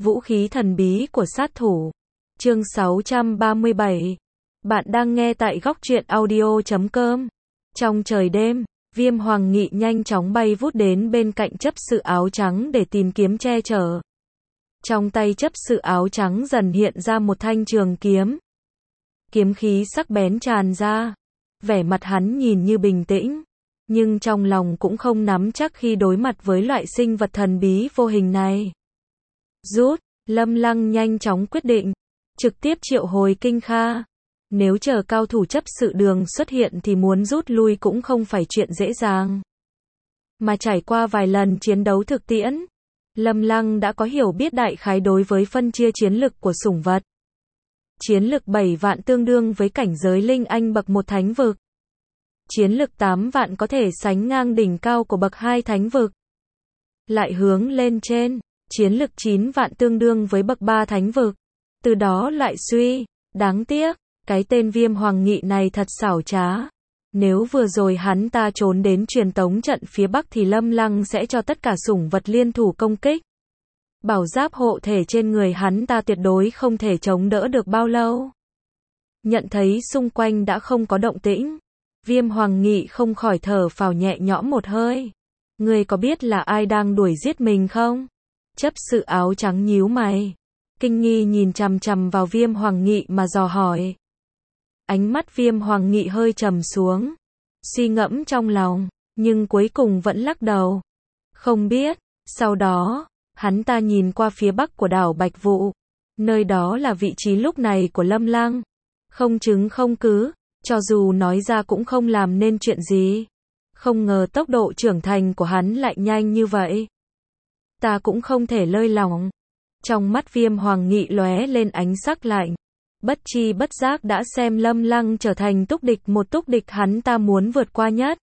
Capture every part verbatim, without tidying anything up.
Vũ khí thần bí của sát thủ. Chương sáu trăm ba mươi bảy. Bạn đang nghe tại góc truyện audio chấm com. Trong trời đêm, Viêm Hoàng Nghị nhanh chóng bay vút đến bên cạnh chấp sự áo trắng để tìm kiếm che chở. Trong tay chấp sự áo trắng dần hiện ra một thanh trường kiếm. Kiếm khí sắc bén tràn ra. Vẻ mặt hắn nhìn như bình tĩnh, nhưng trong lòng cũng không nắm chắc khi đối mặt với loại sinh vật thần bí vô hình này. Rút, Lâm Lăng nhanh chóng quyết định, trực tiếp triệu hồi Kinh Kha. Nếu chờ cao thủ chấp sự đường xuất hiện thì muốn rút lui cũng không phải chuyện dễ dàng. Mà trải qua vài lần chiến đấu thực tiễn, Lâm Lăng đã có hiểu biết đại khái đối với phân chia chiến lực của sủng vật. Chiến lực bảy vạn tương đương với cảnh giới linh anh bậc một thánh vực. Chiến lực tám vạn có thể sánh ngang đỉnh cao của bậc hai thánh vực. Lại hướng lên trên, chiến lực chín vạn tương đương với bậc ba thánh vực. Từ đó lại suy, đáng tiếc, cái tên Viêm Hoàng Nghị này thật xảo trá. Nếu vừa rồi hắn ta trốn đến truyền tống trận phía bắc thì Lâm Lăng sẽ cho tất cả sủng vật liên thủ công kích. Bảo giáp hộ thể trên người hắn ta tuyệt đối không thể chống đỡ được bao lâu. Nhận thấy xung quanh đã không có động tĩnh, Viêm Hoàng Nghị không khỏi thở phào nhẹ nhõm một hơi. Ngươi có biết là ai đang đuổi giết mình không? Chấp sự áo trắng nhíu mày, kinh nghi nhìn chằm chằm vào Viêm Hoàng Nghị mà dò hỏi. Ánh mắt Viêm Hoàng Nghị hơi trầm xuống, suy ngẫm trong lòng, nhưng cuối cùng vẫn lắc đầu. Không biết. Sau đó, hắn ta nhìn qua phía bắc của đảo Bạch Vụ. Nơi đó là vị trí lúc này của Lâm Lăng. Không chứng không cứ, cho dù nói ra cũng không làm nên chuyện gì. Không ngờ tốc độ trưởng thành của hắn lại nhanh như vậy. Ta cũng không thể lơi lỏng. Trong mắt Viêm Hoàng Nghị lóe lên ánh sắc lạnh. Bất chi bất giác đã xem Lâm Lăng trở thành túc địch, một túc địch hắn ta muốn vượt qua nhất.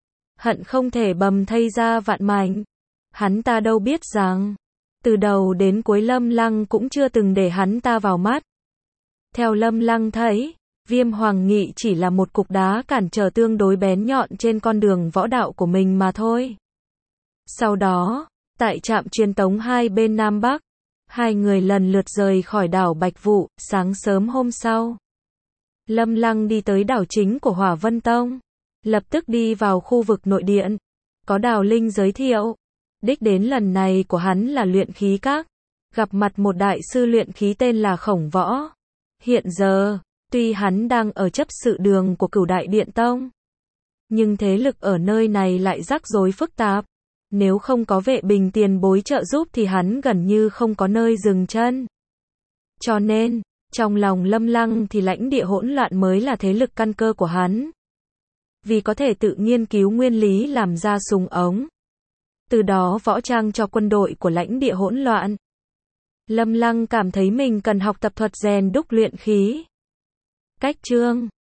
Hận không thể bầm thây ra vạn mảnh. Hắn ta đâu biết rằng, từ đầu đến cuối Lâm Lăng cũng chưa từng để hắn ta vào mắt. Theo Lâm Lăng thấy, Viêm Hoàng Nghị chỉ là một cục đá cản trở tương đối bén nhọn trên con đường võ đạo của mình mà thôi. Sau đó, tại trạm truyền tống hai bên Nam Bắc, hai người lần lượt rời khỏi đảo Bạch Vụ. Sáng sớm hôm sau, Lâm Lăng đi tới đảo chính của Hỏa Vân Tông, lập tức đi vào khu vực nội điện. Có Đào Linh giới thiệu, đích đến lần này của hắn là luyện khí các, gặp mặt một đại sư luyện khí tên là Khổng Võ. Hiện giờ, tuy hắn đang ở chấp sự đường của Cửu Đại Điện Tông, nhưng thế lực ở nơi này lại rắc rối phức tạp. Nếu không có Vệ Bình tiền bối trợ giúp thì hắn gần như không có nơi dừng chân. Cho nên, trong lòng Lâm Lăng thì lãnh địa hỗn loạn mới là thế lực căn cơ của hắn. Vì có thể tự nghiên cứu nguyên lý làm ra súng ống, từ đó võ trang cho quân đội của lãnh địa hỗn loạn, Lâm Lăng cảm thấy mình cần học tập thuật rèn đúc luyện khí. Cách chương